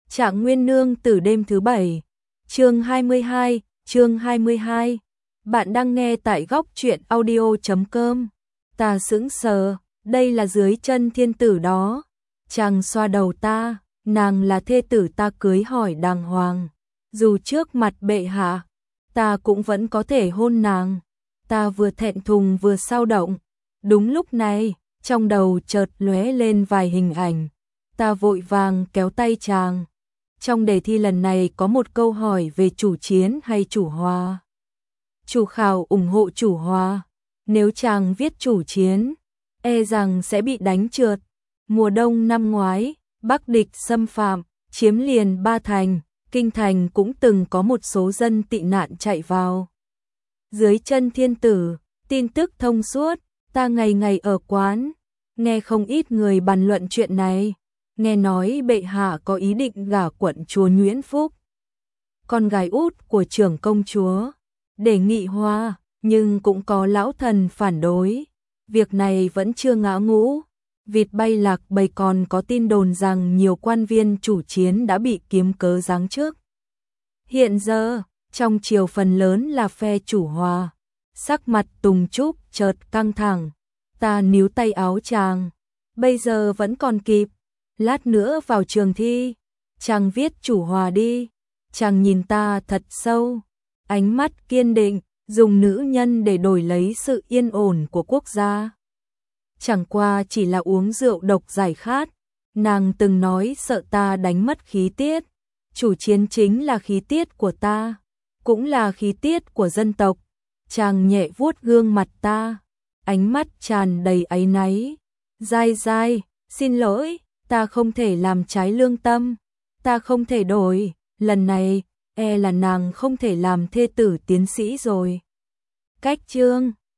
Trạng Nguyên Nương Tử đêm thứ 7, chương 22. Bạn đang nghe tại góc truyện audio.com. Ta sững sờ, đây là dưới chân thiên tử đó. Chàng xoa đầu ta, nàng là thê tử ta cưới hỏi đàng hoàng. Dù trước mặt bệ hạ, ta cũng vẫn có thể hôn nàng. Ta vừa thẹn thùng vừa sao động. Đúng lúc này, trong đầu chợt lóe lên vài hình ảnh. Ta vội vàng kéo tay chàng. Trong đề thi lần này có một câu hỏi về chủ chiến hay chủ hòa. Chủ khảo ủng hộ chủ hòa. Nếu chàng viết chủ chiến, e rằng sẽ bị đánh trượt. Mùa đông năm ngoái, Bắc địch xâm phạm, chiếm liền 3 thành, Kinh thành cũng từng có một số dân tị nạn chạy vào. Dưới chân thiên tử, tin tức thông suốt, ta ngày ngày ở quán, nghe không ít người bàn luận chuyện này. Nghe nói bệ hạ có ý định gả quận chúa Nguyễn Phúc, con gái út của trưởng công chúa, đề nghị hòa, nhưng cũng có lão thần phản đối. Việc này vẫn chưa ngã ngũ, vịt bay lạc bầy, còn có tin đồn rằng nhiều quan viên chủ chiến đã bị kiếm cớ giáng chức. Hiện giờ, trong triều phần lớn là phe chủ hòa, sắc mặt Tùng Trúc chợt căng thẳng. Ta níu tay áo chàng, bây giờ vẫn còn kịp. Lát nữa vào trường thi, chàng viết chủ hòa đi. Chàng nhìn ta thật sâu, ánh mắt kiên định, dùng nữ nhân để đổi lấy sự yên ổn của quốc gia. Chẳng qua chỉ là uống rượu độc giải khát. Nàng từng nói sợ ta đánh mất khí tiết. Chủ chiến chính là khí tiết của ta, cũng là khí tiết của dân tộc. Chàng nhẹ vuốt gương mặt ta, ánh mắt tràn đầy áy náy. Dai dai, xin lỗi. Ta không thể làm trái lương tâm, ta không thể đổi, lần này, e là nàng không thể làm thê tử tiến sĩ rồi. Cách chương